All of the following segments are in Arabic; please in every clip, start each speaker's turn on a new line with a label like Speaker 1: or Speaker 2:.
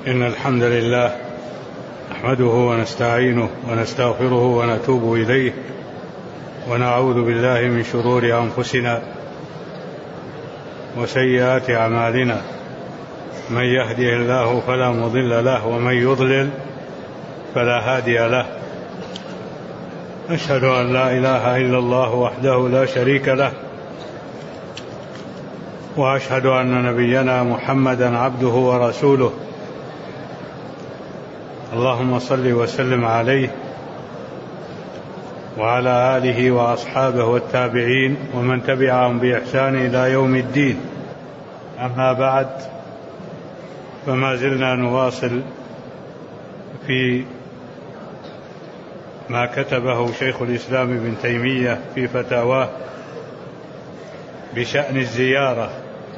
Speaker 1: إن الحمد لله نحمده ونستعينه ونستغفره ونتوب إليه ونعوذ بالله من شرور أنفسنا وسيئات أعمالنا. من يهده الله فلا مضل له ومن يضلل فلا هادي له. أشهد أن لا إله إلا الله وحده لا شريك له، وأشهد أن نبينا محمدا عبده ورسوله. اللهم صل وسلم عليه وعلى آله وأصحابه والتابعين ومن تبعهم بإحسان إلى يوم الدين. أما بعد، فما زلنا نواصل في ما كتبه شيخ الإسلام ابن تيمية في فتاواه بشأن الزيارة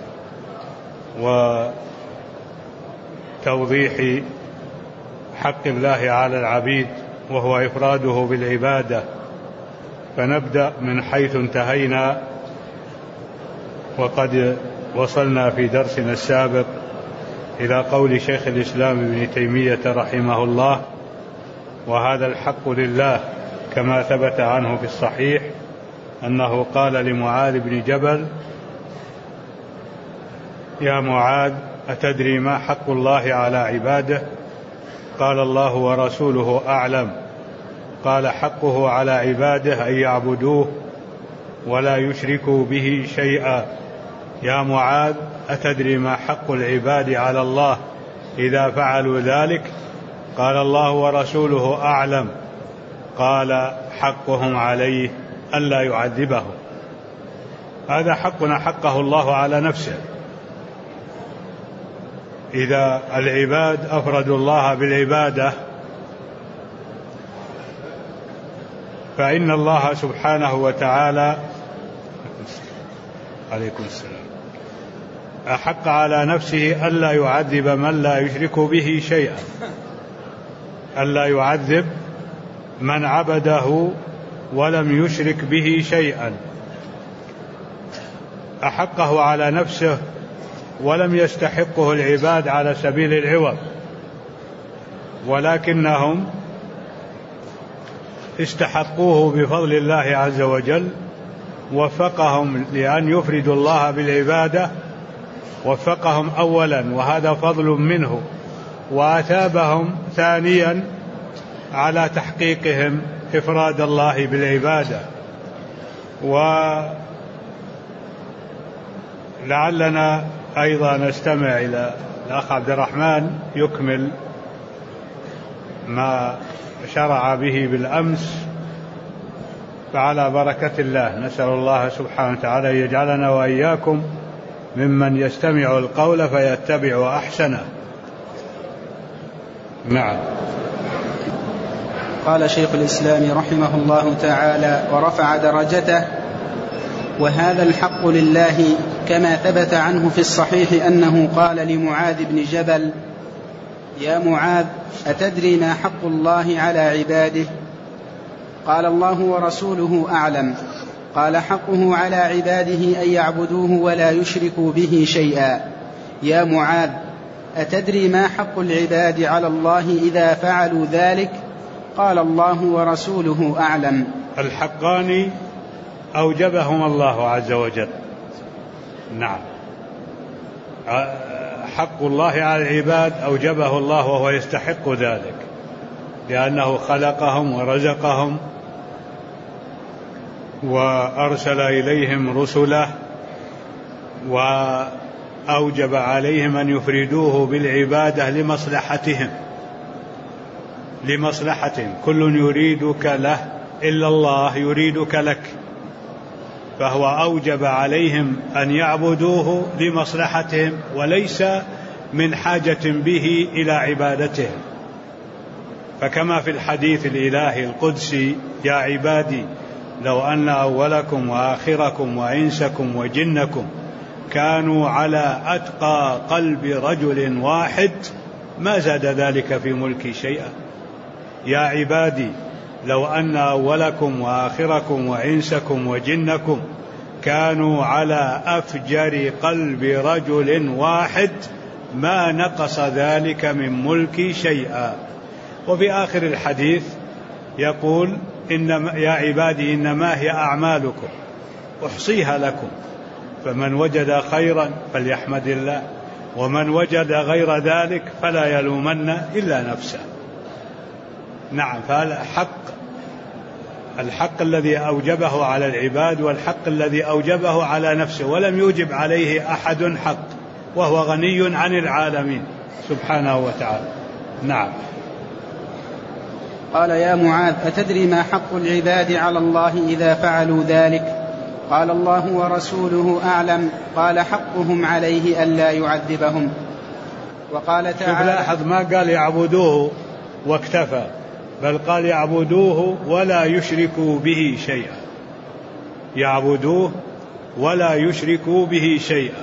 Speaker 1: وتوضيح حق الله على العبيد وهو إفراده بالعبادة. فنبدأ من حيث انتهينا، وقد وصلنا في درسنا السابق إلى قول شيخ الإسلام ابن تيمية رحمه الله: وهذا الحق لله، كما ثبت عنه في الصحيح أنه قال لمعاذ بن جبل: يا معاذ، أتدري ما حق الله على عباده؟ قال: الله ورسوله أعلم. قال: حقه على عباده أن يعبدوه ولا يشركوا به شيئا. يا معاذ، أتدري ما حق العباد على الله إذا فعلوا ذلك؟ قال: الله ورسوله أعلم. قال: حقهم عليه ألا يعذبهم. هذا حقنا، حقه الله على نفسه. إذا العباد أفردوا الله بالعبادة فإن الله سبحانه وتعالى عليكم السلام أحق على نفسه ألا يعذب من لا يشرك به شيئا، ألا يعذب من عبده ولم يشرك به شيئا. أحقه على نفسه ولم يستحقه العباد على سبيل العوض، ولكنهم استحقوه بفضل الله عز وجل. وفقهم لأن يفردوا الله بالعبادة، وفقهم أولا وهذا فضل منه، وأثابهم ثانيا على تحقيقهم إفراد الله بالعبادة. ولعلنا أيضا نستمع إلى الأخ عبد الرحمن يكمل ما شرع به بالأمس، فعلى بركة الله نسأل الله سبحانه وتعالى يجعلنا وإياكم ممن يستمع القول فيتبع أحسنه. نعم.
Speaker 2: قال شيخ الإسلام رحمه الله تعالى ورفع درجته: وهذا الحق لله، كما ثبت عنه في الصحيح أنه قال لمعاذ بن جبل: يا معاذ، أتدري ما حق الله على عباده؟ قال: الله ورسوله أعلم. قال: حقه على عباده أن يعبدوه ولا يشركوا به شيئا. يا معاذ، أتدري ما حق العباد على الله إذا فعلوا ذلك؟ قال: الله ورسوله أعلم.
Speaker 1: الحقان أوجبهما الله عز وجل. نعم، حق الله على العباد أوجبه الله وهو يستحق ذلك، لأنه خلقهم ورزقهم وأرسل إليهم رسله، وأوجب عليهم أن يفردوه بالعبادة لمصلحتهم. كل يريدك له إلا الله يريدك لك، فهو أوجب عليهم أن يعبدوه لمصلحتهم وليس من حاجة به إلى عبادتهم. فكما في الحديث الإلهي القدسي: يا عبادي، لو أن أولكم وآخركم وإنسكم وجنكم كانوا على أتقى قلب رجل واحد ما زاد ذلك في ملكي شيئا. يا عبادي، لو أن أولكم وآخركم وإنسكم وجنكم كانوا على أفجر قلب رجل واحد ما نقص ذلك من ملكي شيئا. وفي آخر الحديث يقول يا عبادي إنما هي أعمالكم أحصيها لكم فمن وجد خيرا فليحمد الله ومن وجد غير ذلك فلا يلومن إلا نفسه. نعم، الحق الذي أوجبه على العباد والحق الذي أوجبه على نفسه ولم يوجب عليه أحد حق، وهو غني عن العالمين سبحانه وتعالى. نعم.
Speaker 2: قال: يا معاذ أتدري ما حق العباد على الله إذا فعلوا ذلك؟ قال: الله ورسوله أعلم. قال: حقهم عليه ألا يعذبهم. وقال تعالى:
Speaker 1: لاحظ ما قال يعبدوه واكتفى، بل قال يعبدوه ولا يشركوا به شيئا. يعبدوه ولا يشركوا به شيئا،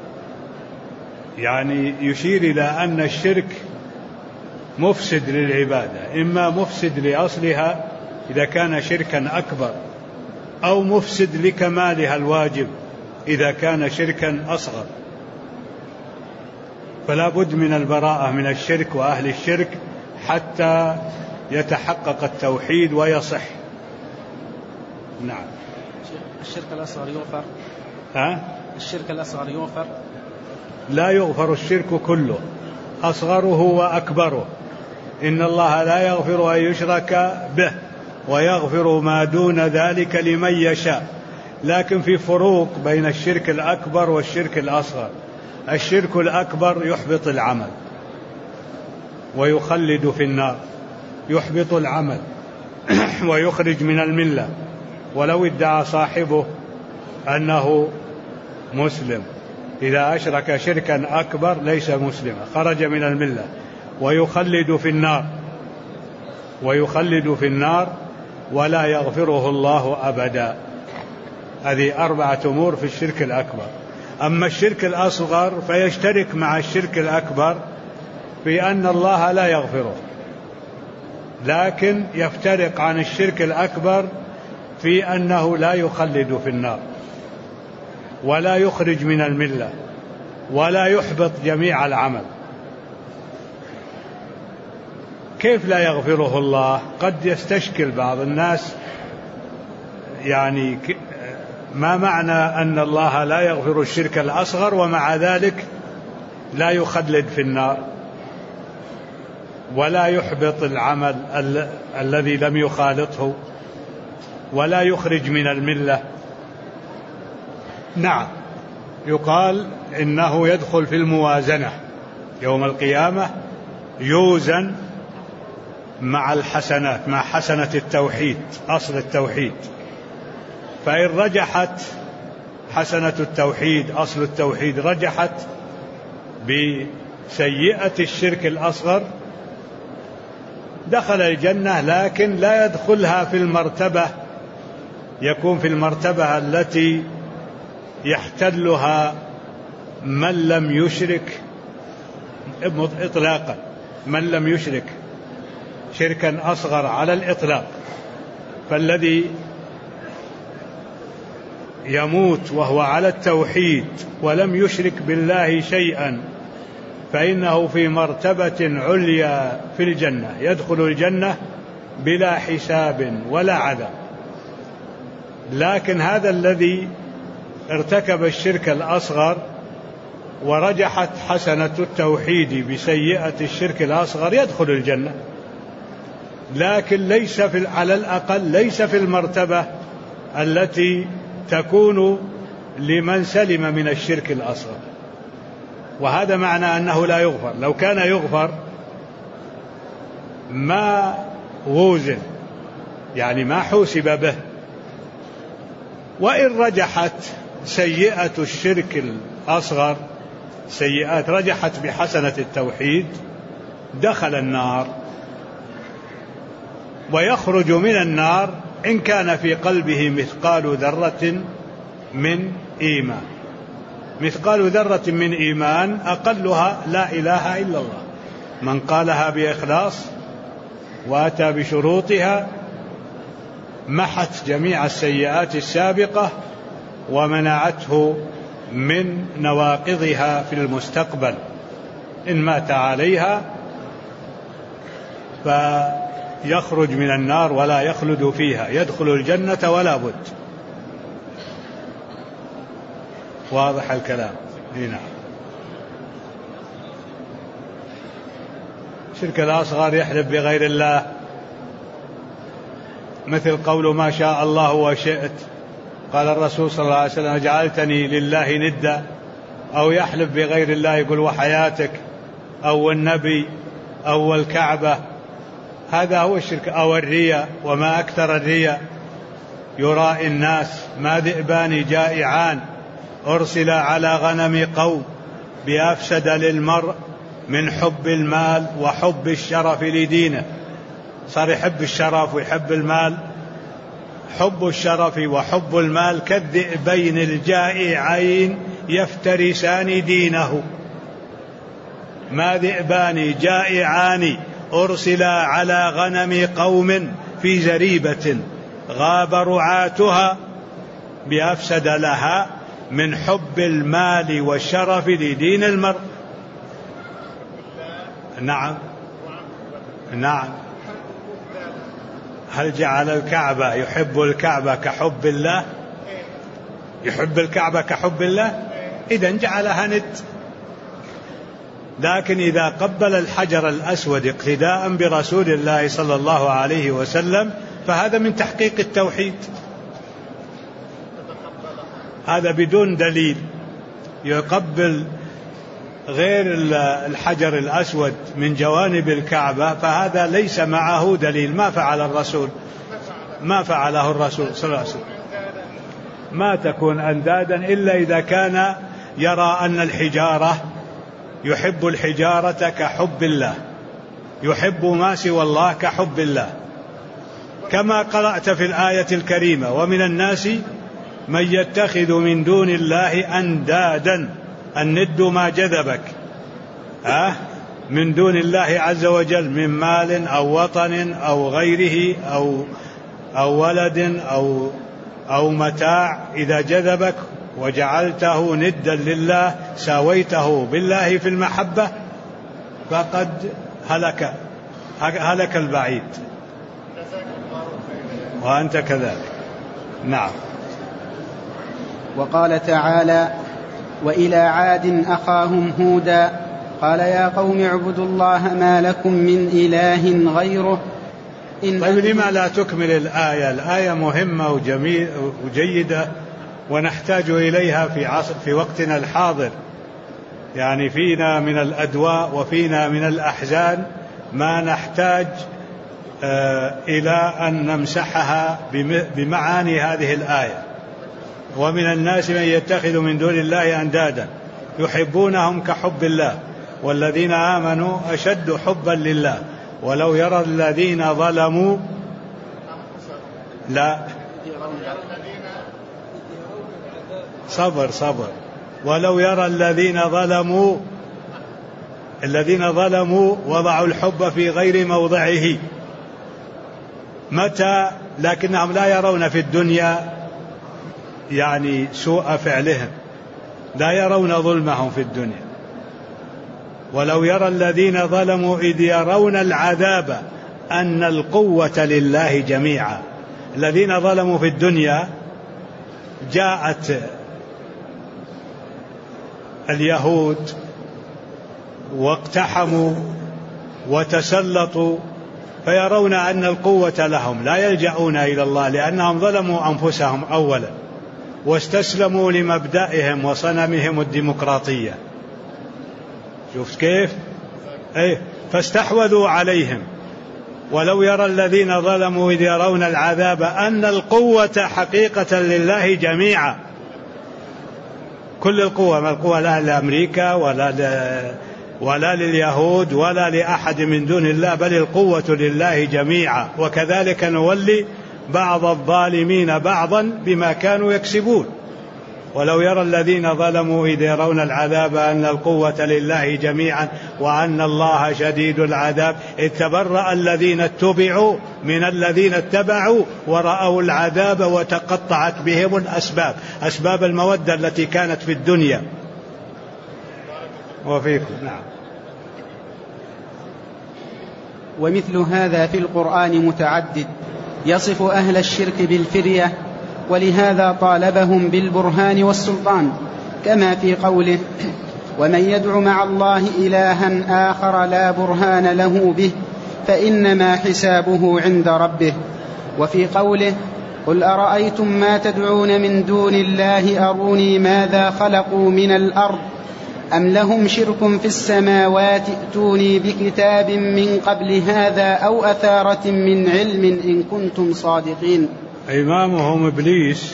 Speaker 1: يعني يشير إلى أن الشرك مفسد للعبادة، إما مفسد لأصلها إذا كان شركا أكبر، أو مفسد لكمالها الواجب إذا كان شركا أصغر. فلا بد من البراءة من الشرك وأهل الشرك حتى يتحقق التوحيد ويصح. نعم.
Speaker 2: الشرك الأصغر يغفر؟ الشرك الأصغر يغفر؟
Speaker 1: لا يغفر الشرك كله، أصغره وأكبره. إن الله لا يغفر أن يشرك به ويغفر ما دون ذلك لمن يشاء، لكن في فروق بين الشرك الأكبر والشرك الأصغر. الشرك الأكبر يحبط العمل ويخلد في النار، يحبط العمل ويخرج من الملة، ولو ادعى صاحبه أنه مسلم، إذا أشرك شركا أكبر ليس مسلما، خرج من الملة ويخلد في النار ولا يغفره الله أبدا. هذه 4 أمور في الشرك الأكبر. أما الشرك الأصغر فيشترك مع الشرك الأكبر في أن الله لا يغفره، لكن يفترق عن الشرك الأكبر في أنه لا يخلد في النار ولا يخرج من الملة ولا يحبط جميع العمل. كيف لا يغفره الله؟ قد يستشكل بعض الناس، يعني ما معنى أن الله لا يغفر الشرك الأصغر ومع ذلك لا يخلد في النار ولا يحبط العمل الذي لم يخالطه ولا يخرج من الملة؟ نعم، يقال إنه يدخل في الموازنة يوم القيامة، يوزن مع الحسنات، مع حسنة التوحيد، أصل التوحيد. فإن رجحت حسنة التوحيد، أصل التوحيد، رجحت بسيئة الشرك الأصغر دخل الجنة، لكن لا يدخلها في المرتبة، يكون في المرتبة التي يحتلها من لم يشرك إطلاقا، من لم يشرك شركا أصغر على الإطلاق. فالذي يموت وهو على التوحيد ولم يشرك بالله شيئا فإنه في مرتبة عليا في الجنة، يدخل الجنة بلا حساب ولا عذاب. لكن هذا الذي ارتكب الشرك الأصغر ورجحت حسنة التوحيد بسيئة الشرك الأصغر يدخل الجنة، لكن ليس على الأقل ليس في المرتبة التي تكون لمن سلم من الشرك الأصغر. وهذا معنى أنه لا يغفر. لو كان يغفر ما وزن، يعني ما حوسب به. وإن رجحت سيئة الشرك الأصغر، سيئات رجحت بحسنة التوحيد، دخل النار ويخرج من النار إن كان في قلبه مثقال ذرة من إيمان. مثقال ذرة من إيمان أقلها لا إله إلا الله، من قالها بإخلاص وأتى بشروطها محت جميع السيئات السابقة ومنعته من نواقضها في المستقبل. إن مات عليها فيخرج من النار ولا يخلد فيها، يدخل الجنة ولا بد. واضح الكلام؟ نعم. الشرك الأصغر يحلف بغير الله، مثل قول ما شاء الله وشئت، قال الرسول صلى الله عليه وسلم جعلتني لله ندا، أو يحلف بغير الله يقول وحياتك أو النبي أو الكعبة، هذا هو الشرك. أو الرياء، وما أكثر الرياء، يرائي الناس. ما ذئبان جائعان أرسلا على غنم قوم بأفسد للمرء من حب المال وحب الشرف لدينه. صار يحب الشرف ويحب المال. حب الشرف وحب المال كالذئبين الجائعين يفترسان دينه. ما ذئبان جائعان أرسلا على غنم قوم في زريبة غاب رعاتها بأفسد لها من حب المال والشرف لدين المرء. نعم نعم. هل جعل الكعبة يحب الكعبة كحب الله؟ يحب الكعبة كحب الله؟ إذن جعلها ند. لكن إذا قبل الحجر الأسود اقتداء برسول الله صلى الله عليه وسلم فهذا من تحقيق التوحيد. هذا بدون دليل. يقبل غير الحجر الأسود من جوانب الكعبة فهذا ليس معه دليل. ما فعل الرسول، ما فعله الرسول صلى الله عليه وسلم. ما تكون أندادا إلا إذا كان يرى أن الحجارة يحب الحجارة كحب الله، يحب ما سوى الله كحب الله، كما قرأت في الآية الكريمة ومن الناس من يتخذ من دون الله أندادا. الند ما جذبك من دون الله عز وجل من مال أو وطن أو غيره أو ولد أو متاع، إذا جذبك وجعلته ندا لله ساويته بالله في المحبة فقد هلك البعيد، وأنت كذلك. نعم.
Speaker 2: وقال تعالى: وإلى عاد أخاهم هودا قال يا قوم اعبدوا الله ما لكم من إله غيره.
Speaker 1: طيب لما لا تكمل الآية؟ الآية مهمة وجيدة ونحتاج إليها في وقتنا الحاضر. يعني فينا من الأدواء وفينا من الأحزان ما نحتاج إلى أن نمسحها بمعاني هذه الآية. ومن الناس من يتخذ من دون الله أندادا يحبونهم كحب الله والذين آمنوا أشد حبا لله ولو يرى الذين ظلموا صبر ولو يرى الذين ظلموا وضعوا الحب في غير موضعه. متى؟ لكنهم لا يرون في الدنيا يعني سوء فعلهم، لا يرون ظلمهم في الدنيا. ولو يرى الذين ظلموا إذ يرون العذاب أن القوة لله جميعا. الذين ظلموا في الدنيا جاءت اليهود واقتحموا وتسلطوا فيرون أن القوة لهم، لا يلجؤون إلى الله لأنهم ظلموا أنفسهم أولا واستسلموا لمبدئهم وصنمهم الديمقراطية. شوف كيف؟ فاستحوذوا عليهم. ولو يرى الذين ظلموا إذ يرون العذاب أن القوة حقيقة لله جميعا. كل القوة، ما القوة لا لأمريكا ولا لليهود ولا لأحد من دون الله، بل القوة لله جميعا. وكذلك نولي بعض الظالمين بعضا بما كانوا يكسبون. ولو يرى الذين ظلموا إذ يرون العذاب أن القوة لله جميعا وأن الله شديد العذاب إذ تبرأ الذين اتبعوا من الذين اتبعوا ورأوا العذاب وتقطعت بهم الأسباب، أسباب المودة التي كانت في الدنيا. وفيكم. نعم.
Speaker 2: ومثل هذا في القرآن متعدد يصف أهل الشرك بالفرية، ولهذا طالبهم بالبرهان والسلطان، كما في قوله: ومن يدع مع الله إلها آخر لا برهان له به فإنما حسابه عند ربه. وفي قوله: قل أرأيتم ما تدعون من دون الله أروني ماذا خلقوا من الأرض أم لهم شرك في السماوات ائتوني بكتاب من قبل هذا أو أثارة من علم إن كنتم صادقين.
Speaker 1: إمامهم إبليس.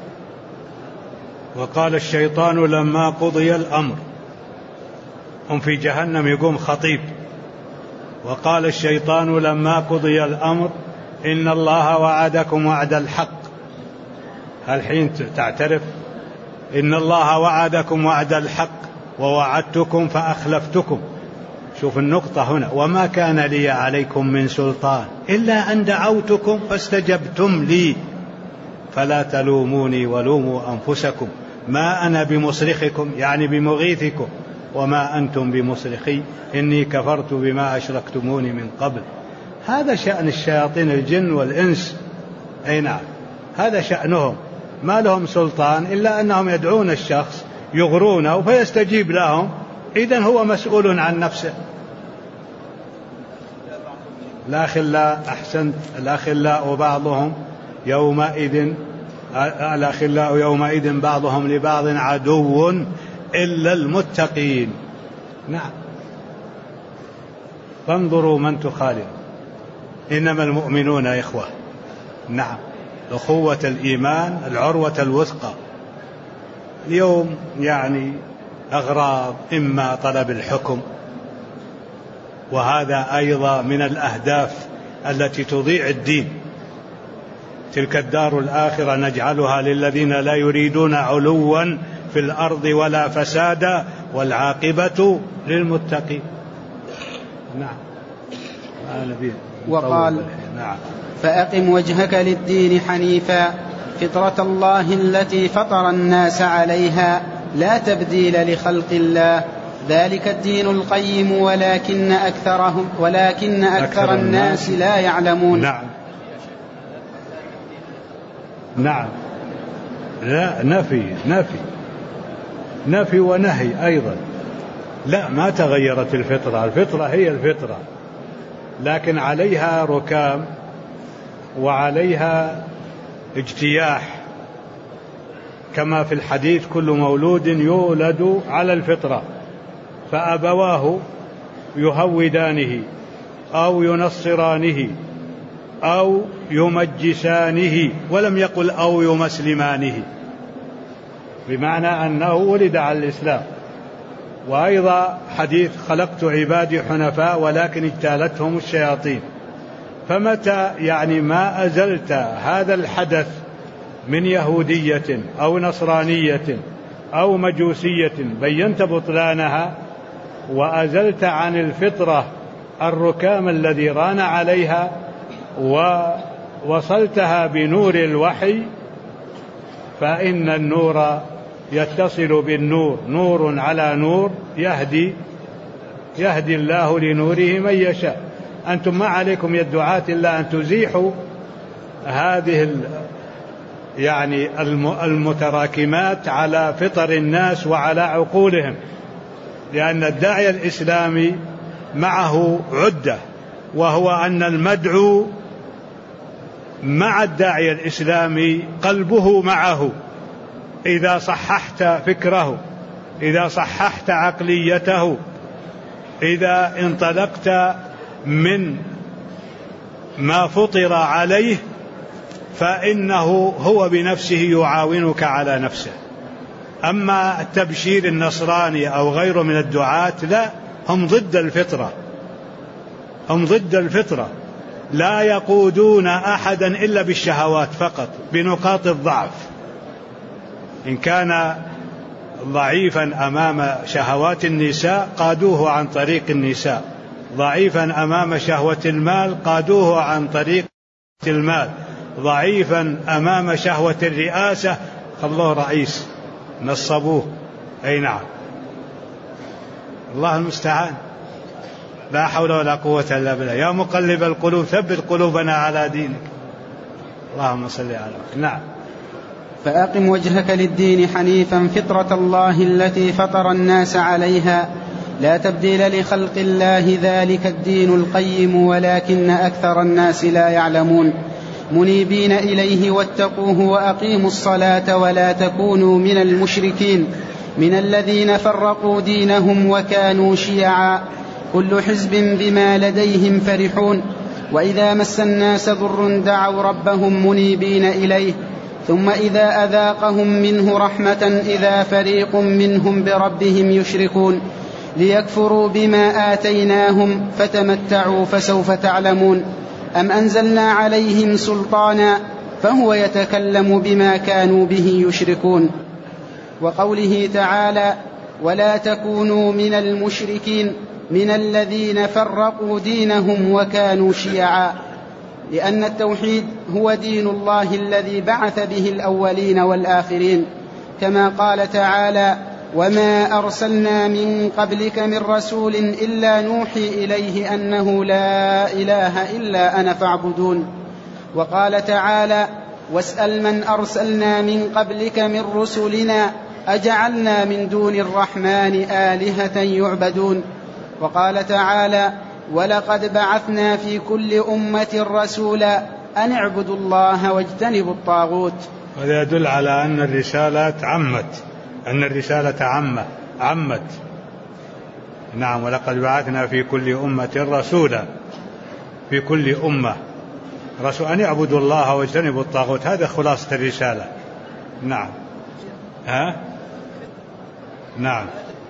Speaker 1: وقال الشيطان لما قضي الأمر، هم في جهنم يقوم خطيب، وقال الشيطان لما قضي الأمر إن الله وعدكم وعد الحق. الحين تعترف إن الله وعدكم وعد الحق ووعدتكم فأخلفتكم. شوف النقطة هنا: وما كان لي عليكم من سلطان إلا أن دعوتكم فاستجبتم لي فلا تلوموني ولوموا أنفسكم ما أنا بمصرخكم، يعني بمغيثكم، وما أنتم بمصرخي إني كفرت بما أشركتموني من قبل. هذا شأن الشياطين الجن والإنس. أي نعم، هذا شأنهم، ما لهم سلطان إلا أنهم يدعون الشخص يغرونه فيستجيب لهم، إذن هو مسؤول عن نفسه. الأخلاء، أحسنت، الأخلاء بعضهم يومئذ الأخلاء يومئذ بعضهم لبعض عدو إلا المتقين. نعم، فانظروا من تخالف، إنما المؤمنون إخوة. نعم، أخوة الإيمان العروة الوثقى. اليوم يعني أغراض، إما طلب الحكم، وهذا أيضا من الأهداف التي تضيع الدين. تلك الدار الآخرة نجعلها للذين لا يريدون علوا في الأرض ولا فسادا والعاقبة للمتقين. نعم.
Speaker 2: وقال:
Speaker 1: نعم.
Speaker 2: فأقم وجهك للدين حنيفا فطرة الله التي فطر الناس عليها لا تبديل لخلق الله ذلك الدين القيم ولكن أكثر الناس لا يعلمون.
Speaker 1: نعم. نعم. لا، نفي ونهي أيضا. لا، ما تغيرت الفطرة، الفطرة هي الفطرة، لكن عليها ركام وعليها اجتياح، كما في الحديث: كل مولود يولد على الفطرة فأبواه يهودانه أو ينصرانه أو يمجسانه، ولم يقل أو يمسلمانه، بمعنى أنه ولد على الإسلام. وأيضا حديث: خلقت عبادي حنفاء ولكن اجتالتهم الشياطين. فمتى يعني ما أزلت هذا الحدث من يهودية أو نصرانية أو مجوسية بينت بطلانها، وأزلت عن الفطرة الركام الذي ران عليها، ووصلتها بنور الوحي، فإن النور يتصل بالنور، نور على نور، يهدي الله لنوره من يشاء. أنتم ما عليكم يا الدعاة إلا أن تزيحوا هذه يعني المتراكمات على فطر الناس وعلى عقولهم، لأن الداعية الإسلامي معه عدة، وهو أن المدعو مع الداعية الإسلامي قلبه معه. إذا صححت فكره، إذا صححت عقليته، إذا انطلقت من ما فطر عليه، فإنه هو بنفسه يعاونك على نفسه. أما التبشير النصراني أو غيره من الدعاة، لا، هم ضد الفطرة، هم ضد الفطرة، لا يقودون أحدا إلا بالشهوات فقط، بنقاط الضعف. إن كان ضعيفا أمام شهوات النساء قادوه عن طريق النساء، ضعيفا أمام شهوة المال قادوه عن طريق المال، ضعيفا أمام شهوة الرئاسة خلوه رئيس، نصبوه. أي نعم، الله المستعان. لا حول ولا قوة إلا بالله. يا مقلب القلوب ثبت قلوبنا على دينك. اللهم صل على محمد. نعم.
Speaker 2: فأقم وجهك للدين حنيفا فطرة الله التي فطر الناس عليها لا تبديل لخلق الله ذلك الدين القيم ولكن أكثر الناس لا يعلمون منيبين إليه واتقوه وأقيموا الصلاة ولا تكونوا من المشركين من الذين فرقوا دينهم وكانوا شيعا كل حزب بما لديهم فرحون وإذا مس الناس ضر دعوا ربهم منيبين إليه ثم إذا أذاقهم منه رحمة إذا فريق منهم بربهم يشركون ليكفروا بما آتيناهم فتمتعوا فسوف تعلمون أم أنزلنا عليهم سلطانا فهو يتكلم بما كانوا به يشركون. وقوله تعالى ولا تكونوا من المشركين من الذين فرقوا دينهم وكانوا شيعا لأن التوحيد هو دين الله الذي بعث به الأولين والآخرين كما قال تعالى وما أرسلنا من قبلك من رسول إلا نوحي إليه أنه لا إله إلا أنا فاعبدون. وقال تعالى واسأل من أرسلنا من قبلك من رسلنا أجعلنا من دون الرحمن آلهة يعبدون. وقال تعالى ولقد بعثنا في كل أمة رسولا أن اعبدوا الله واجتنبوا الطاغوت.
Speaker 1: هذا يدل على أن الرسالة عمت. نعم. ولقد بعثنا في كل أمة رسولا في كل أمة رسول أن يعبدوا الله واجتنبوا الطاغوت. هذا خلاصة الرسالة. نعم. نعم.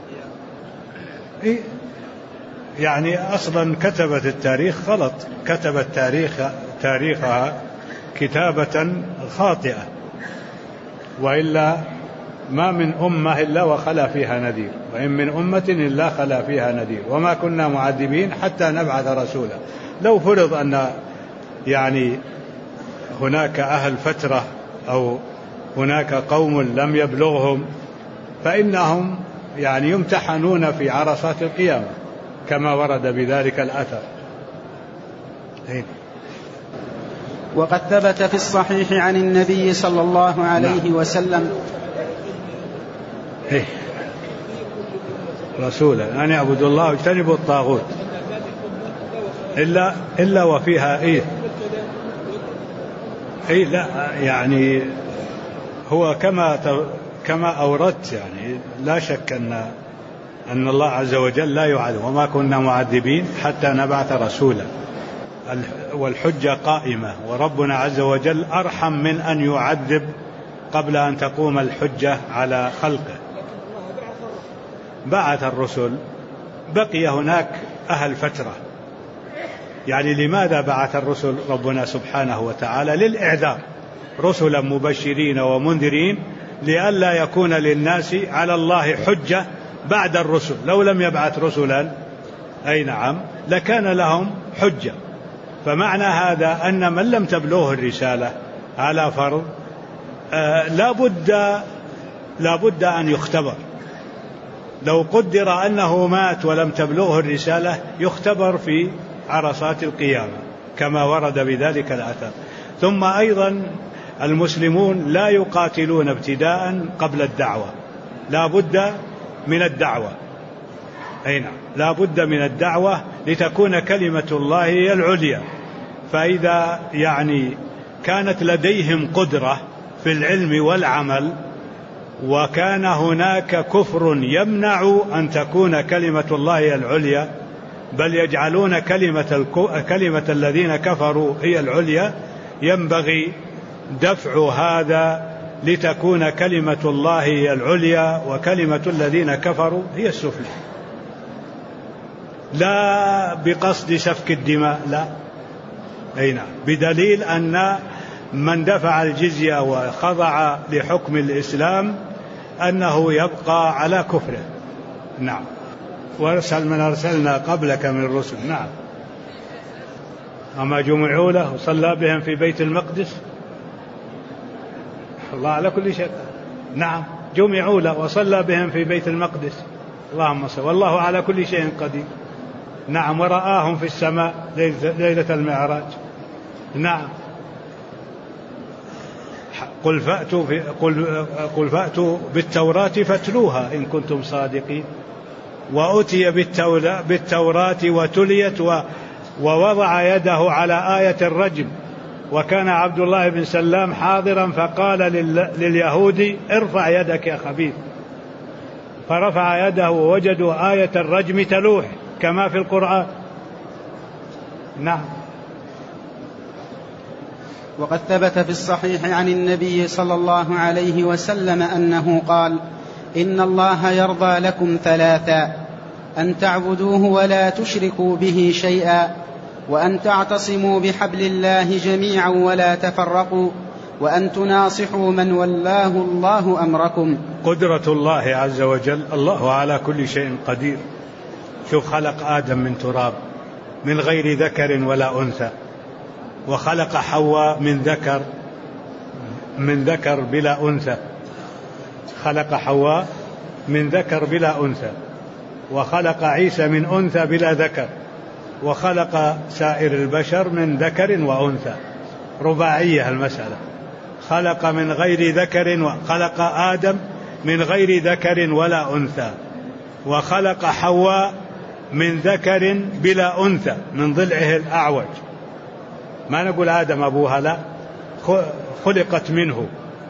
Speaker 1: يعني أصلا كتبت التاريخ غلط، كتبت تاريخها كتابة خاطئة، وإلا ما من أمة إلا وخلا فيها نذير، وإن من أمة إلا خلا فيها نذير، وما كنا معذبين حتى نبعث رسولا. لو فرض أن يعني هناك أهل فترة أو هناك قوم لم يبلغهم فإنهم يعني يمتحنون في عرصات القيامة كما ورد بذلك الأثر.
Speaker 2: وقد ثبت في الصحيح عن النبي صلى الله عليه وسلم
Speaker 1: رسولا أن يعبدوا الله واجتنبوا الطاغوت إلا وفيها لا يعني هو كما أوردت، يعني لا شك أن الله عز وجل لا يعذب، وما كنا معذبين حتى نبعث رسولا، والحجة قائمة، وربنا عز وجل أرحم من أن يعذب قبل أن تقوم الحجة على خلقه. بعث الرسل، بقي هناك أهل فترة. يعني لماذا بعث الرسل ربنا سبحانه وتعالى؟ للإعذار، رسلا مبشرين ومنذرين لئلا يكون للناس على الله حجة بعد الرسل. لو لم يبعث رسلا لكان لهم حجة. فمعنى هذا أن من لم تبلغه الرسالة على فرض لا بد أن يختبر. لو قدر أنه مات ولم تبلغه الرسالة يختبر في عرصات القيامة كما ورد بذلك الأثر. ثم أيضا المسلمون لا يقاتلون ابتداء قبل الدعوة، لا بد من الدعوة. لا بد من الدعوة لتكون كلمة الله هي العليا. فإذا يعني كانت لديهم قدرة في العلم والعمل وكان هناك كفر يمنع أن تكون كلمة الله هي العليا، بل يجعلون كلمة الذين كفروا هي العليا، ينبغي دفع هذا لتكون كلمة الله هي العليا وكلمة الذين كفروا هي السفلى. لا بقصد سفك الدماء، لا. بدليل أن من دفع الجزية وخضع لحكم الإسلام أنه يبقى على كفره. نعم. وارسل من أرسلنا قبلك من الرسل. نعم. أما جمعوا له وصلى بهم في بيت المقدس. الله على كل شيء. نعم. جمعوا له وصلى بهم في بيت المقدس. اللهم صل. والله على كل شيء قدير. نعم، ورآهم في السماء ليلة المعراج. نعم. قل فأتوا بالتوراة فاتلوها إن كنتم صادقين. وأتي بالتوراة وتليت ووضع يده على آية الرجم، وكان عبد الله بن سلام حاضرا فقال لليهودي ارفع يدك يا خبيث، فرفع يده ووجدوا آية الرجم تلوح كما في القرآن. نعم.
Speaker 2: وقد ثبت في الصحيح عن النبي صلى الله عليه وسلم أنه قال: إن الله يرضى لكم ثلاثا: أن تعبدوه ولا تشركوا به شيئا، وأن تعتصموا بحبل الله جميعا ولا تفرقوا، وأن تناصحوا من ولاه الله أمركم.
Speaker 1: قدرة الله عز وجل، الله على كل شيء قدير. شوف، خلق آدم من تراب من غير ذكر ولا أنثى، وخلق حواء من ذكر بلا أنثى، خلق حواء من ذكر بلا أنثى، وخلق عيسى من أنثى بلا ذكر، وخلق سائر البشر من ذكر وأنثى. رباعية المسألة. خلق من غير ذكر، وخلق آدم من غير ذكر ولا أنثى، وخلق حواء من ذكر بلا أنثى من ضلعه الأعوج. ما نقول آدم أبوها، لا، خلقت منه،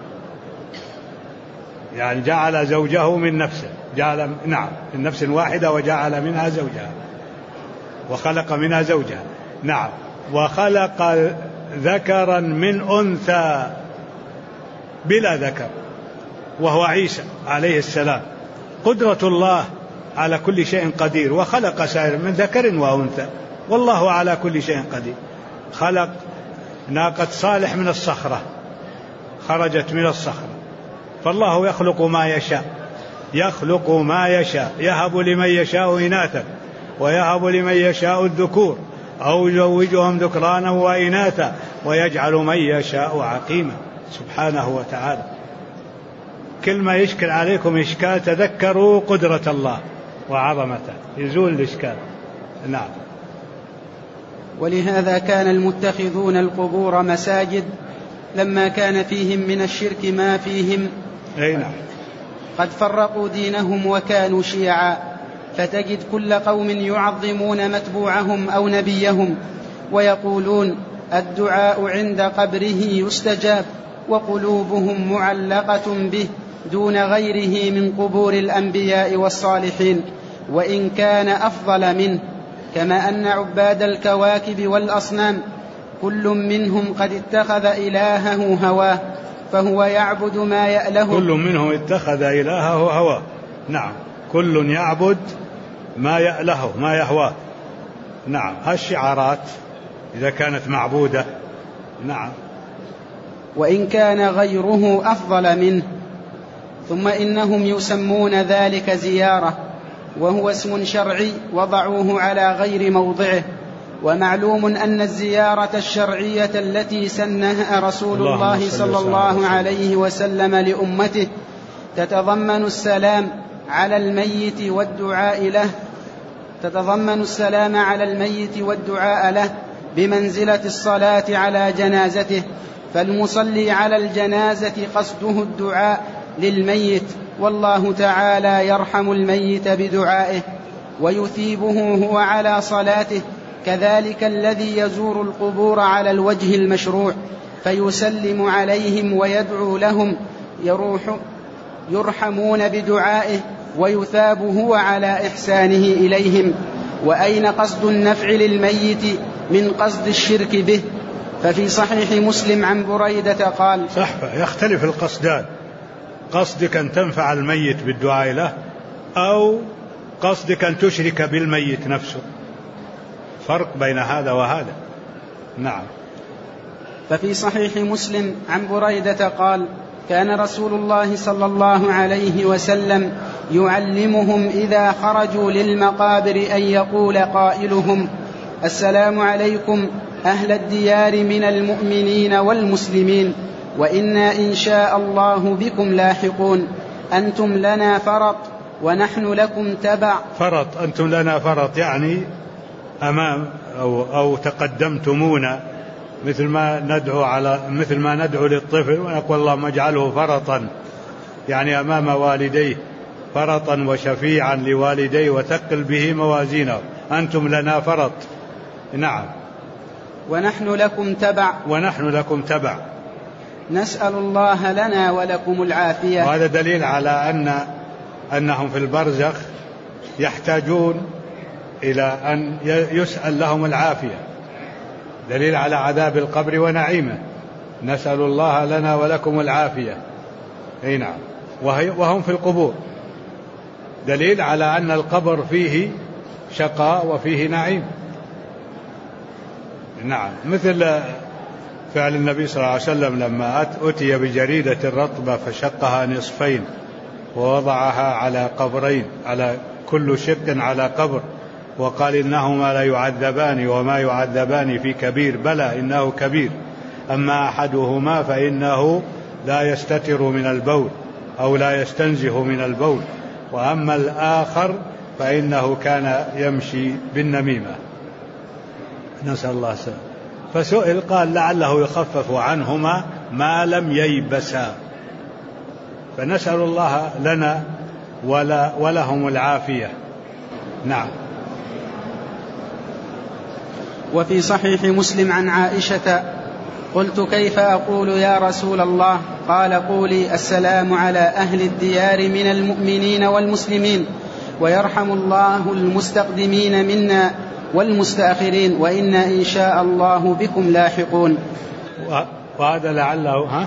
Speaker 1: يعني جعل زوجه من نفسه، نعم، من نفس واحدة وجعل منها زوجها وخلق منها زوجها. نعم. وخلق ذكرا من أنثى بلا ذكر وهو عيسى عليه السلام. قدرة الله على كل شيء قدير. وخلق سائر من ذكر وأنثى، والله على كل شيء قدير. خلق ناقة صالح من الصخرة، خرجت من الصخرة. فالله يخلق ما يشاء، يخلق ما يشاء، يهب لمن يشاء إناثا ويهب لمن يشاء الذكور أو يزوجهم ذكرانا وإناثا ويجعل من يشاء عقيما، سبحانه وتعالى. كل ما يشكل عليكم إشكال تذكروا قدرة الله وعظمته، يزول الإشكال. نعم.
Speaker 2: ولهذا كان المتخذون القبور مساجد لما كان فيهم من الشرك ما فيهم.
Speaker 1: نعم.
Speaker 2: قد فرقوا دينهم وكانوا شيعا، فتجد كل قوم يعظمون متبوعهم أو نبيهم ويقولون الدعاء عند قبره يستجاب، وقلوبهم معلقة به دون غيره من قبور الأنبياء والصالحين، وإن كان أفضل منه. كما أن عباد الكواكب والأصنام كل منهم قد اتخذ إلهه هواه، فهو يعبد ما يأله.
Speaker 1: كل منهم اتخذ إلهه هواه. نعم، كل يعبد ما يأله ما يهواه. نعم، هالشعارات إذا كانت معبودة. نعم.
Speaker 2: وإن كان غيره أفضل منه. ثم إنهم يسمون ذلك زيارة، وهو اسم شرعي وضعوه على غير موضعه. ومعلوم أن الزيارة الشرعية التي سنها رسول الله صلى الله عليه وسلم لأمته تتضمن السلام على الميت والدعاء له بمنزلة الصلاة على جنازته. فالمصلي على الجنازة قصده الدعاء للميت، والله تعالى يرحم الميت بدعائه ويثيبه هو على صلاته. كذلك الذي يزور القبور على الوجه المشروع فيسلم عليهم ويدعو لهم يرحمون بدعائه ويثاب هو على إحسانه إليهم. وأين قصد النفع للميت من قصد الشرك به؟ ففي صحيح مسلم عن بريدة قال:
Speaker 1: صح، يختلف القصدان، قصدك أن تنفع الميت بالدعاء له، أو قصدك أن تشرك بالميت نفسه، فرق بين هذا وهذا. نعم.
Speaker 2: ففي صحيح مسلم عن بريدة قال: كان رسول الله صلى الله عليه وسلم يعلمهم إذا خرجوا للمقابر أن يقول قائلهم: السلام عليكم أهل الديار من المؤمنين والمسلمين، وإنا إن شاء الله بكم لاحقون، أنتم لنا فرط ونحن لكم تبع.
Speaker 1: فرط، أنتم لنا فرط، يعني أمام أو تقدمتمونا، مثل ما ندعو للطفل ونقول اللهم اجعله فرطا، يعني أمام والديه فرطا وشفيعا لوالديه وثقل به موازينه، أنتم لنا فرط. نعم.
Speaker 2: ونحن لكم تبع نسأل الله لنا ولكم العافية.
Speaker 1: وهذا دليل على أنهم في البرزخ يحتاجون إلى أن يسأل لهم العافية، دليل على عذاب القبر ونعيمه. نسأل الله لنا ولكم العافية. أي نعم. وهم في القبور دليل على أن القبر فيه شقاء وفيه نعيم. نعم. مثل فعل النبي صلى الله عليه وسلم لما أتي بجريدة رطبة فشقها نصفين ووضعها على قبرين، على كل شق على قبر، وقال إنهما لا يعذبان وما يعذبان في كبير، بلى إنه كبير، أما أحدهما فإنه لا يستتر من البول أو لا يستنزه من البول، وأما الآخر فإنه كان يمشي بالنميمة، نسأل الله السلامة. فسئل قال لعله يخفف عنهما ما لم ييبسا. فنسأل الله لنا ولهم العافية. نعم.
Speaker 2: وفي صحيح مسلم عن عائشة قلت كيف أقول يا رسول الله؟ قال قولي السلام على أهل الديار من المؤمنين والمسلمين، ويرحم الله المستقدمين منا والمستأخرين، وإنا إن شاء الله بكم لاحقون.
Speaker 1: وهذا لعله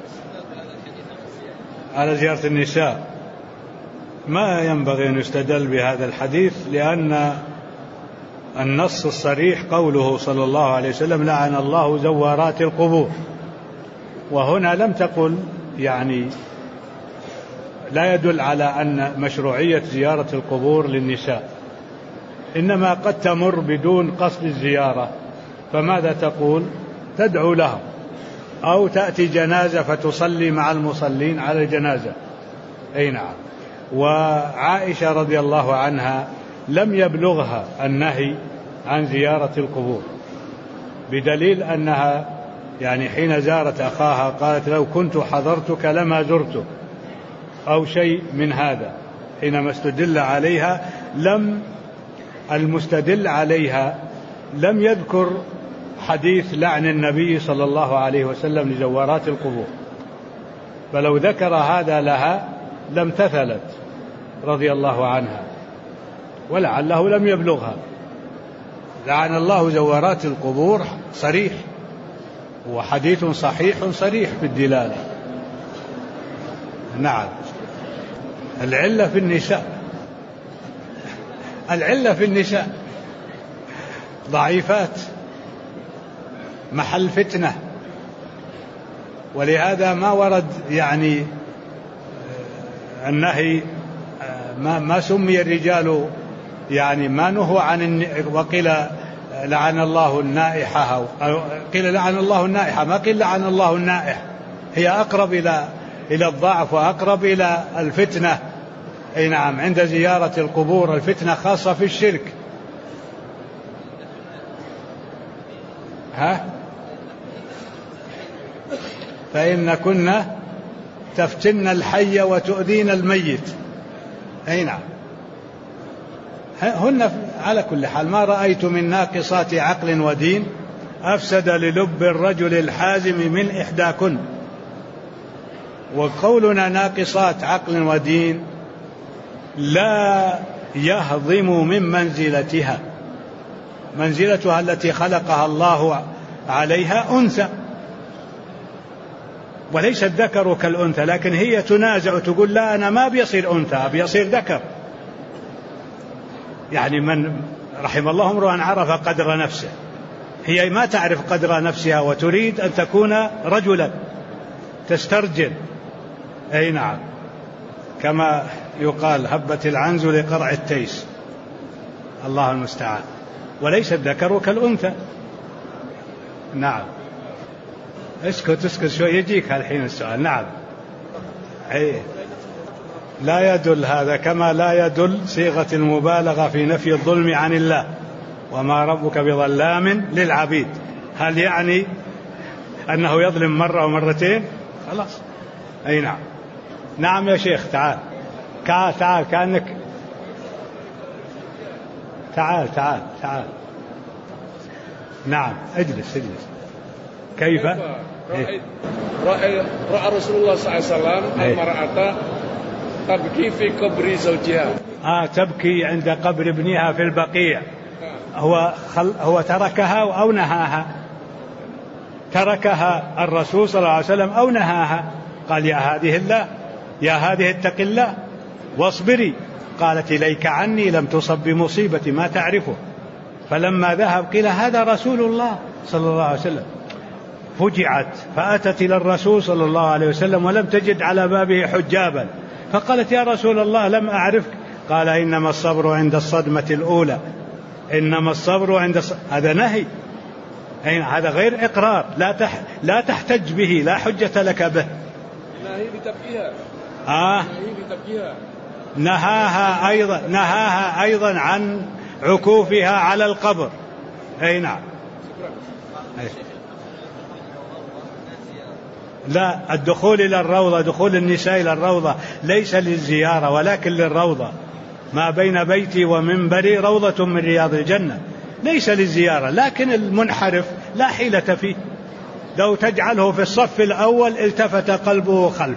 Speaker 1: على زيارة النساء ما ينبغي أن يستدل بهذا الحديث، لأن النص الصريح قوله صلى الله عليه وسلم لعن الله زوارات القبور، وهنا لم تقل يعني لا يدل على أن مشروعية زيارة القبور للنساء، إنما قد تمر بدون قصد الزيارة، فماذا تقول؟ تدعو لهم، أو تأتي جنازة فتصلي مع المصلين على الجنازة. أي نعم. وعائشة رضي الله عنها لم يبلغها النهي عن زيارة القبور، بدليل أنها يعني حين زارت أخاها قالت لو كنت حضرتك لما زرته أو شيء من هذا. حينما استدل عليها المستدل عليها لم يذكر حديث لعن النبي صلى الله عليه وسلم لزوارات القبور، فلو ذكر هذا لها لامتثلت رضي الله عنها، ولعله لم يبلغها. لعن الله زوارات القبور صريح، وحديث صحيح صريح في الدلالة. نعم. العلة في النساء ضعيفات محل فتنة، ولهذا ما ورد يعني النهي، ما سمي الرجال يعني ما نهوا عن، وقيل لعن الله النائحة، أو قيل لعن الله النائحة، ما قيل لعن الله النائح، هي أقرب إلى الضعف وأقرب إلى الفتنة. أي نعم. عند زيارة القبور الفتنة خاصة في الشرك. فإن كنا تفتن الحي وتؤذين الميت. أي نعم. هن على كل حال ما رأيت من ناقصات عقل ودين أفسد للب الرجل الحازم من إحداكن. وقولنا ناقصات عقل ودين لا يهضم من منزلتها التي خلقها الله عليها أنثى، وليس الذكر كالأنثى، لكن هي تنازع وتقول لا أنا ما بيصير أنثى بيصير ذكر. يعني من رحم الله امرؤ عرف قدر نفسه، هي ما تعرف قدر نفسها وتريد أن تكون رجلا تسترجل. أي نعم. كما يقال هبت العنز لقرع التيس، الله المستعان. وليس الذكر كالأنثى. نعم. اسكت شوي يجيك الحين السؤال. نعم. أي لا يدل هذا، كما لا يدل صيغة المبالغة في نفي الظلم عن الله، وما ربك بظلام للعبيد. هل يعني أنه يظلم مرة ومرتين؟ خلاص. أي نعم. نعم يا شيخ، تعال كأنك تعال. نعم اجلس. كيف؟
Speaker 3: رأى رسول الله صلى الله عليه وسلم المرأة تبكي في قبر زوجها.
Speaker 1: تبكي عند قبر ابنها في البقيع. هو تركها أو نهاها؟ تركها الرسول صلى الله عليه وسلم أو نهاها؟ قال يا هذه اتق الله واصبري. قالت إليك عني لم تصب بمصيبة ما تعرفه. فلما ذهب قيل هذا رسول الله صلى الله عليه وسلم. فجعت فأتت إلى الرسول صلى الله عليه وسلم ولم تجد على بابه حجابا، فقالت يا رسول الله لم أعرفك. قال إنما الصبر عند الصدمة الأولى. هذا نهي، هذا غير إقرار، لا تحتج به، لا حجة لك به. نهاها أيضا عن عكوفها على القبر. أي نعم. لا، الدخول إلى الروضة، دخول النساء إلى الروضة ليس للزيارة ولكن للروضة. ما بين بيتي ومنبري روضة من رياض الجنة، ليس للزيارة. لكن المنحرف لا حيلة فيه، لو تجعله في الصف الأول التفت قلبه خلف.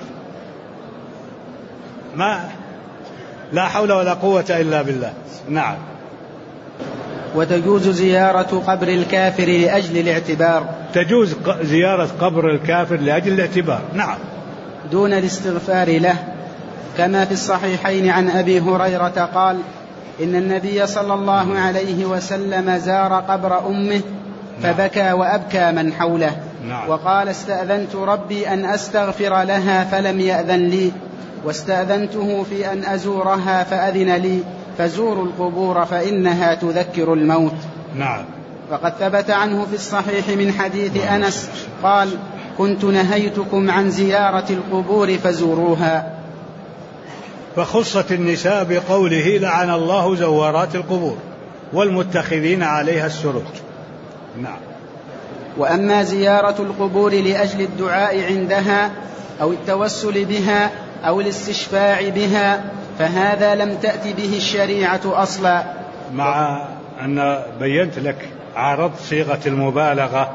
Speaker 1: لا حول ولا قوة إلا بالله. نعم.
Speaker 2: وتجوز زيارة قبر الكافر لأجل الاعتبار.
Speaker 1: تجوز زيارة قبر الكافر لأجل الاعتبار، نعم،
Speaker 2: دون الاستغفار له، كما في الصحيحين عن أبي هريرة قال إن النبي صلى الله عليه وسلم زار قبر أمه فبكى وأبكى من حوله.
Speaker 1: نعم.
Speaker 2: وقال استأذنت ربي أن أستغفر لها فلم يأذن لي، واستأذنته في أن أزورها فأذن لي، فزوروا القبور فإنها تذكر الموت.
Speaker 1: نعم.
Speaker 2: وقد ثبت عنه في الصحيح من حديث أنس قال كنت نهيتكم عن زيارة القبور فزوروها.
Speaker 1: فخصت النساء بقوله لعن الله زوارات القبور والمتخذين عليها السرج. نعم.
Speaker 2: وأما زيارة القبور لأجل الدعاء عندها أو التوسل بها أو الاستشفاع بها فهذا لم تأتي به الشريعة أصلا.
Speaker 1: مع أن بينت لك عرض صيغة المبالغة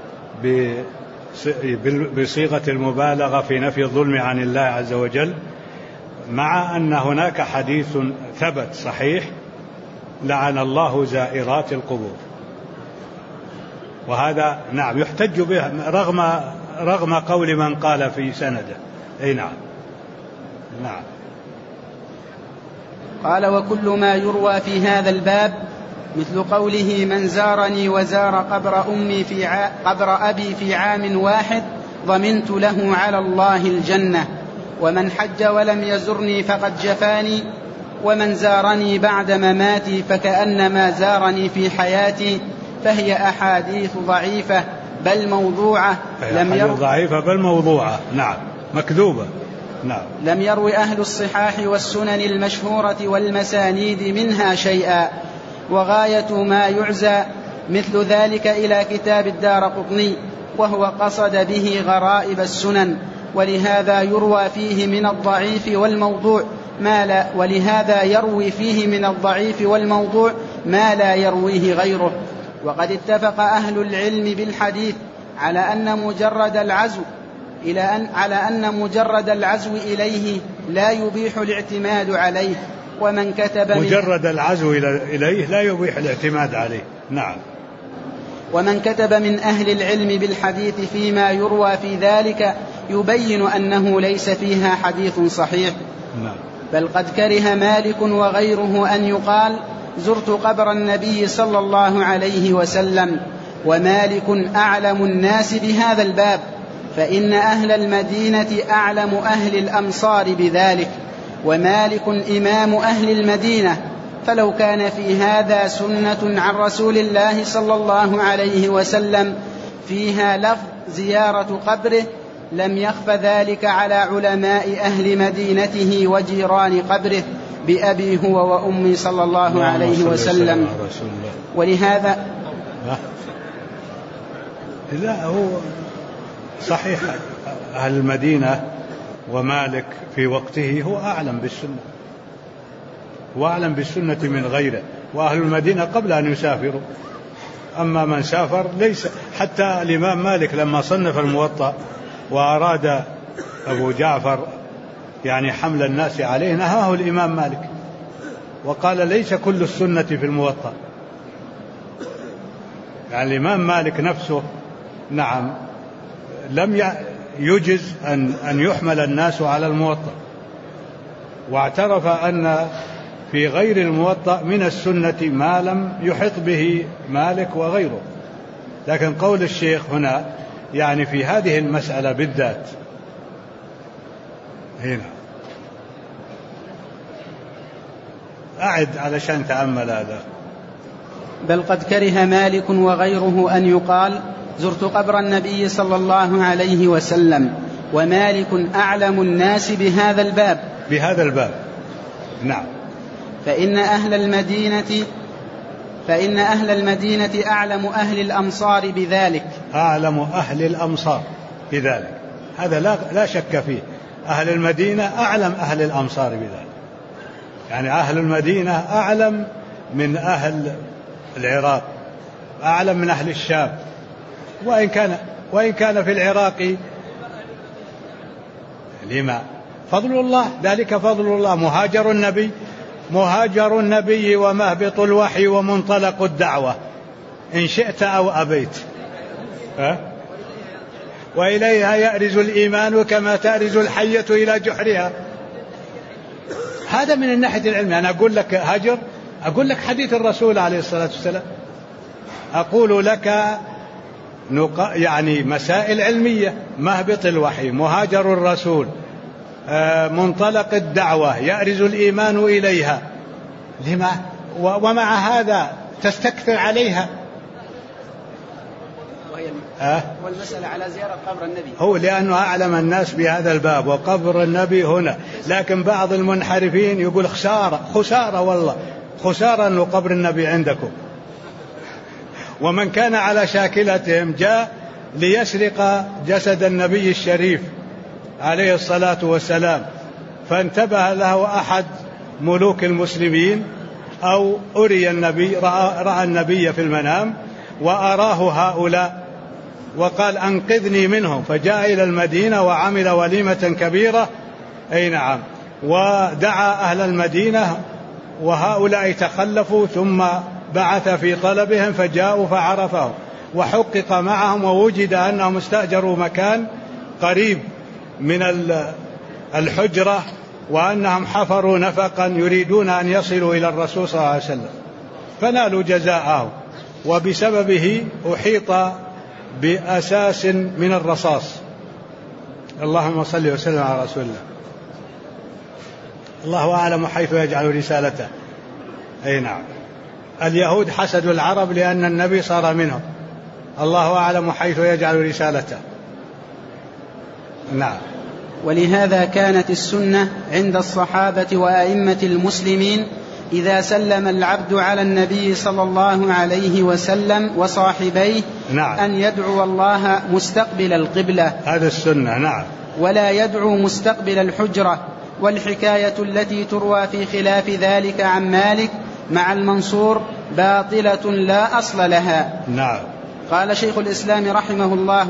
Speaker 1: بصيغة المبالغة في نفي الظلم عن الله عز وجل، مع أن هناك حديث ثبت صحيح لعن الله زائرات القبور، وهذا نعم يحتج به رغم قول من قال في سنده. أي نعم.
Speaker 2: قال وكل ما يروى في هذا الباب مثل قوله من زارني وزار قبر أبي في عام واحد ضمنت له على الله الجنة، ومن حج ولم يزرني فقد جفاني، ومن زارني بعد مماتي فكأنما زارني في حياتي، فهي أحاديث ضعيفة بل موضوعة
Speaker 1: نعم، مكذوبة. نعم.
Speaker 2: لم يروي أهل الصحاح والسنن المشهورة والمسانيد منها شيئا، وغاية ما يعزى مثل ذلك إلى كتاب الدارقطني، وهو قصد به غرائب السنن، ولهذا يروي فيه من الضعيف والموضوع ما لا يرويه غيره. وقد اتفق أهل العلم بالحديث على أن مجرد العزو إليه لا يبيح الاعتماد عليه، ومن كتب
Speaker 1: مجرد العزو إليه لا يبيح الاعتماد عليه. نعم.
Speaker 2: ومن كتب من أهل العلم بالحديث فيما يروى في ذلك يبين أنه ليس فيها حديث صحيح.
Speaker 1: نعم.
Speaker 2: بل قد كره مالك وغيره أن يقال زرت قبر النبي صلى الله عليه وسلم، ومالك أعلم الناس بهذا الباب، فإن أهل المدينة أعلم أهل الأمصار بذلك، ومالك إمام أهل المدينة، فلو كان في هذا سنة عن رسول الله صلى الله عليه وسلم فيها لفظ زيارة قبره لم يخف ذلك على علماء أهل مدينته وجيران قبره، بأبي هو وأمي صلى الله عليه وسلم. ولهذا
Speaker 1: لا هو صحيح أهل المدينة ومالك في وقته هو أعلم بالسنة، وأعلم بالسنة من غيره، وأهل المدينة قبل أن يسافروا. أما من سافر ليس. حتى الإمام مالك لما صنف الموطأ وأراد أبو جعفر يعني حمل الناس عليه نهاه الإمام مالك وقال ليس كل السنة في الموطأ. يعني الإمام مالك نفسه نعم لم يجز أن يحمل الناس على الموطأ، واعترف أن في غير الموطأ من السنة ما لم يحط به مالك وغيره. لكن قول الشيخ هنا يعني في هذه المسألة بالذات هنا أعد علشان تأمل هذا.
Speaker 2: بل قد كره مالك وغيره أن يقال زرت قبر النبي صلى الله عليه وسلم، ومالك أعلم الناس بهذا الباب.
Speaker 1: نعم.
Speaker 2: فإن أهل المدينة أعلم أهل الأمصار بذلك.
Speaker 1: أعلم أهل الأمصار بذلك، هذا لا شك فيه. أهل المدينة أعلم أهل الأمصار بذلك، يعني أهل المدينة أعلم من أهل العراق، أعلم من أهل الشام، وإن كان في العراق لما فضل الله، ذلك فضل الله. مهاجر النبي ومهبط الوحي ومنطلق الدعوة إن شئت أو أبيت، وإليها يأرز الإيمان كما تأرز الحية إلى جحرها. هذا من الناحية العلمية. أنا أقول لك هاجر، أقول لك حديث الرسول عليه الصلاة والسلام، أقول لك يعني مسائل علمية. مهبط الوحي، مهاجر الرسول، منطلق الدعوة، يأرز الإيمان إليها. لما ومع هذا تستكثر عليها؟
Speaker 2: والمسألة على زيارة قبر النبي
Speaker 1: هو لأنه أعلم الناس بهذا الباب وقبر النبي هنا. لكن بعض المنحرفين يقول خسارة والله، خسارة أنه قبر النبي عندكم. ومن كان على شاكلتهم جاء ليسرق جسد النبي الشريف عليه الصلاة والسلام، فانتبه له أحد ملوك المسلمين أو أري النبي، رأى النبي في المنام وأراه هؤلاء وقال أنقذني منهم، فجاء إلى المدينة وعمل وليمة كبيرة، أي نعم، ودعا أهل المدينة وهؤلاء تخلفوا، ثم بعث في طلبهم فجاءوا فعرفهم وحقق معهم، ووجد أنهم استأجروا مكان قريب من الحجرة، وأنهم حفروا نفقا يريدون أن يصلوا إلى الرسول صلى الله عليه وسلم، فنالوا جزاءهم، وبسببه أحيط بأساس من الرصاص. اللهم صل وسلم على رسول الله. الله أعلم حيث يجعل رسالته. أي نعم. اليهود حسدوا العرب لأن النبي صار منهم، الله أعلم حيث يجعل رسالته. نعم.
Speaker 2: ولهذا كانت السنة عند الصحابة وأئمة المسلمين إذا سلم العبد على النبي صلى الله عليه وسلم وصاحبيه
Speaker 1: نعم.
Speaker 2: أن يدعو الله مستقبل القبلة،
Speaker 1: هذا السنة. نعم.
Speaker 2: ولا يدعو مستقبل الحجرة. والحكاية التي تروى في خلاف ذلك عن مالك مع المنصور باطلة لا أصل لها.
Speaker 1: نعم.
Speaker 2: قال شيخ الإسلام رحمه الله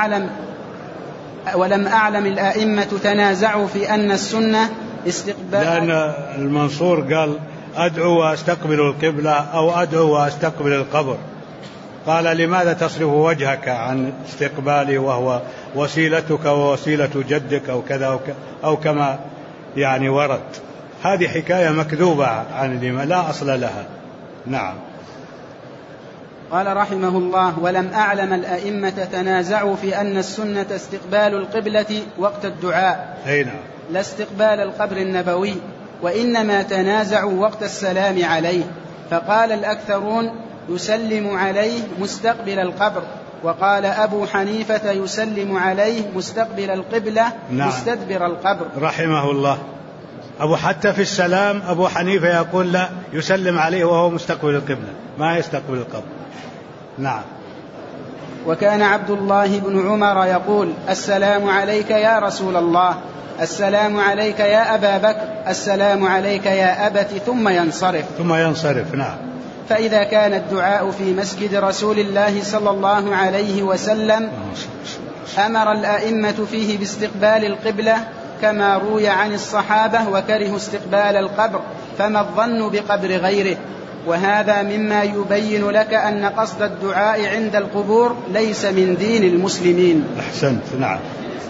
Speaker 2: ولم أعلم الأئمة تنازعوا في أن السنة استقبال،
Speaker 1: لأن المنصور قال أدعو وأستقبل القبلة أو أدعو وأستقبل القبر، قال لماذا تصرف وجهك عن استقبالي وهو وسيلتك ووسيلة جدك أو كذا أو كما يعني ورد. هذه حكاية مكذوبة عن الإمام لا أصل لها. نعم.
Speaker 2: قال رحمه الله ولم أعلم الأئمة تنازعوا في أن السنة استقبال القبلة وقت الدعاء،
Speaker 1: أي نعم،
Speaker 2: لا استقبال القبر النبوي، وإنما تنازعوا وقت السلام عليه، فقال الأكثرون يسلم عليه مستقبل القبر، وقال أبو حنيفة يسلم عليه مستقبل القبلة. نعم. مستدبر القبر.
Speaker 1: رحمه الله. حتى في السلام أبو حنيفة يقول لا، يسلم عليه وهو مستقبل القبلة، ما يستقبل القبر. نعم.
Speaker 2: وكان عبد الله بن عمر يقول: السلام عليك يا رسول الله، السلام عليك يا أبا بكر، السلام عليك يا أبت، ثم ينصرف.
Speaker 1: نعم.
Speaker 2: فإذا كان الدعاء في مسجد رسول الله صلى الله عليه وسلم أمر الأئمة فيه باستقبال القبلة كما روي عن الصحابة، وكرهوا استقبال القبر، فما الظن بقبر غيره؟ وهذا مما يبين لك أن قصد الدعاء عند القبور ليس من دين المسلمين.
Speaker 1: أحسنت. نعم.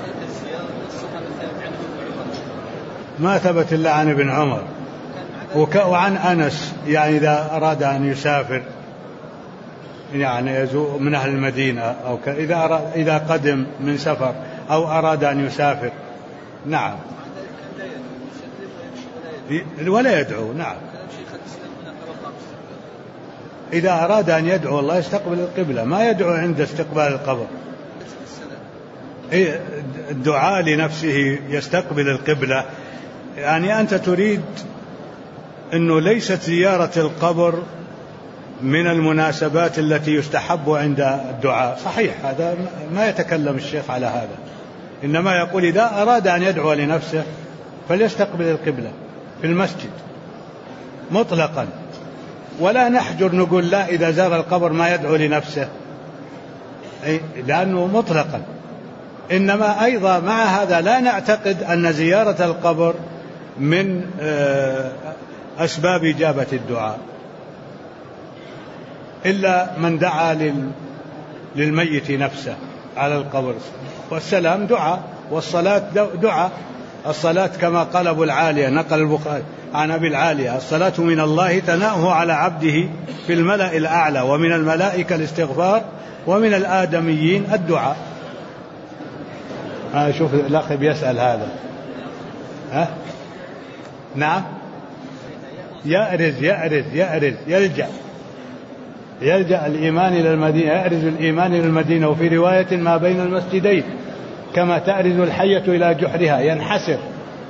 Speaker 1: ما ثبت إلا عن ابن عمر وعن أنس، يعني إذا أراد أن يسافر، يعني يزور من أهل المدينة، أو إذا قدم من سفر أو أراد أن يسافر. نعم. ولا يدعو. نعم. إذا أراد أن يدعو الله يستقبل القبلة، ما يدعو عند استقبال القبر. الدعاء لنفسه يستقبل القبلة، يعني أنت تريد أنه ليست زيارة القبر من المناسبات التي يستحب عند الدعاء. صحيح، هذا ما يتكلم الشيخ على هذا، إنما يقول إذا أراد أن يدعو لنفسه فليستقبل القبلة في المسجد مطلقا، ولا نحجر نقول لا إذا زار القبر ما يدعو لنفسه، لأنه مطلقا. إنما أيضا مع هذا لا نعتقد أن زيارة القبر من أسباب إجابة الدعاء، إلا من دعا للميت نفسه على القبر. والسلام دعاء، والصلاة دعاء. الصلاة كما قال أبو العالية، نقل البخاري عن أبي العالية: الصلاة من الله ثناؤه على عبده في الملأ الأعلى، ومن الملائكة الاستغفار، ومن الآدميين الدعاء. شوف الأخ بيسأل هذا. نعم. يلجأ الإيمان إلى المدينة، يأرز الإيمان إلى المدينة. وفي رواية: ما بين المسجدين كما تأرز الحية إلى جحرها، ينحسر،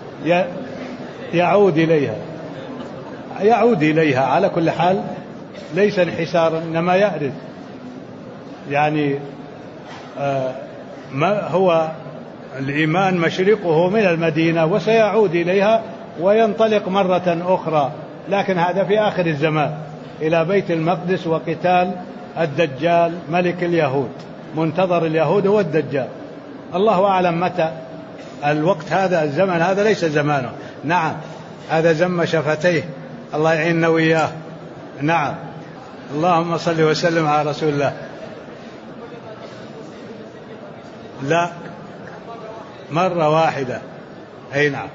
Speaker 1: يعود إليها. على كل حال ليس انحسارا، إنما يأرز، يعني ما هو الإيمان مشرقه من المدينة وسيعود إليها وينطلق مرة أخرى، لكن هذا في آخر الزمان إلى بيت المقدس وقتال الدجال ملك اليهود. منتظر اليهود هو الدجال، الله أعلم متى الوقت. هذا الزمن هذا ليس زمانه. نعم. هذا زم شفتيه، الله يعيننا وإياه. نعم. اللهم صل وسلم على رسول الله. لا، مرة واحدة. أي نعم.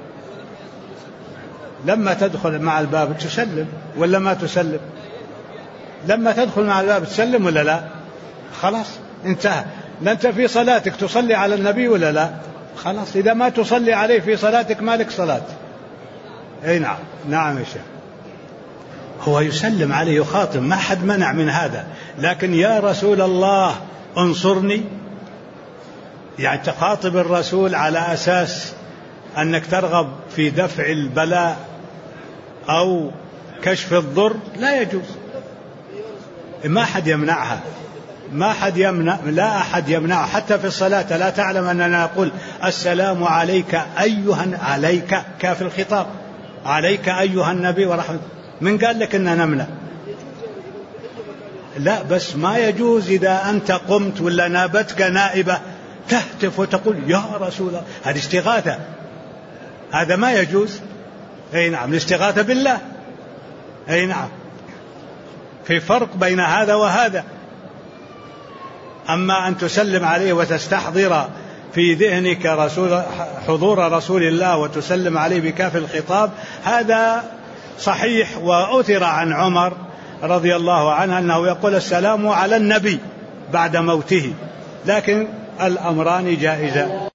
Speaker 1: لما تدخل مع الباب تسلم ولا ما تسلم؟ لما تدخل مع الباب تسلم ولا لا؟ خلاص انتهى. أنت في صلاتك تصلي على النبي ولا لا؟ خلاص، إذا ما تصلي عليه في صلاتك ما لك صلاة. أي نعم. نعم يا شيخ. هو يسلم عليه، يخاطب، ما حد منع من هذا، لكن يا رسول الله انصرني، يعني تخاطب الرسول على أساس أنك ترغب في دفع البلاء أو كشف الضر، لا يجوز. ما حد يمنعها، لا أحد يمنعها. حتى في الصلاة لا تعلم أننا نقول السلام عليك أيها، عليك كاف الخطاب، عليك أيها النبي ورحمة. من قال لك أننا نمنع؟ لا، بس ما يجوز إذا أنت قمت ولا نابتك نائبة تهتف وتقول يا رسول الله، هذه استغاثة، هذا ما يجوز. أي نعم. الاستغاثة بالله. أي نعم. في فرق بين هذا وهذا. أما أن تسلم عليه وتستحضر في ذهنك حضور رسول الله وتسلم عليه بكاف الخطاب، هذا صحيح. وأثر عن عمر رضي الله عنه أنه يقول السلام على النبي بعد موته، لكن الأمران جائزان.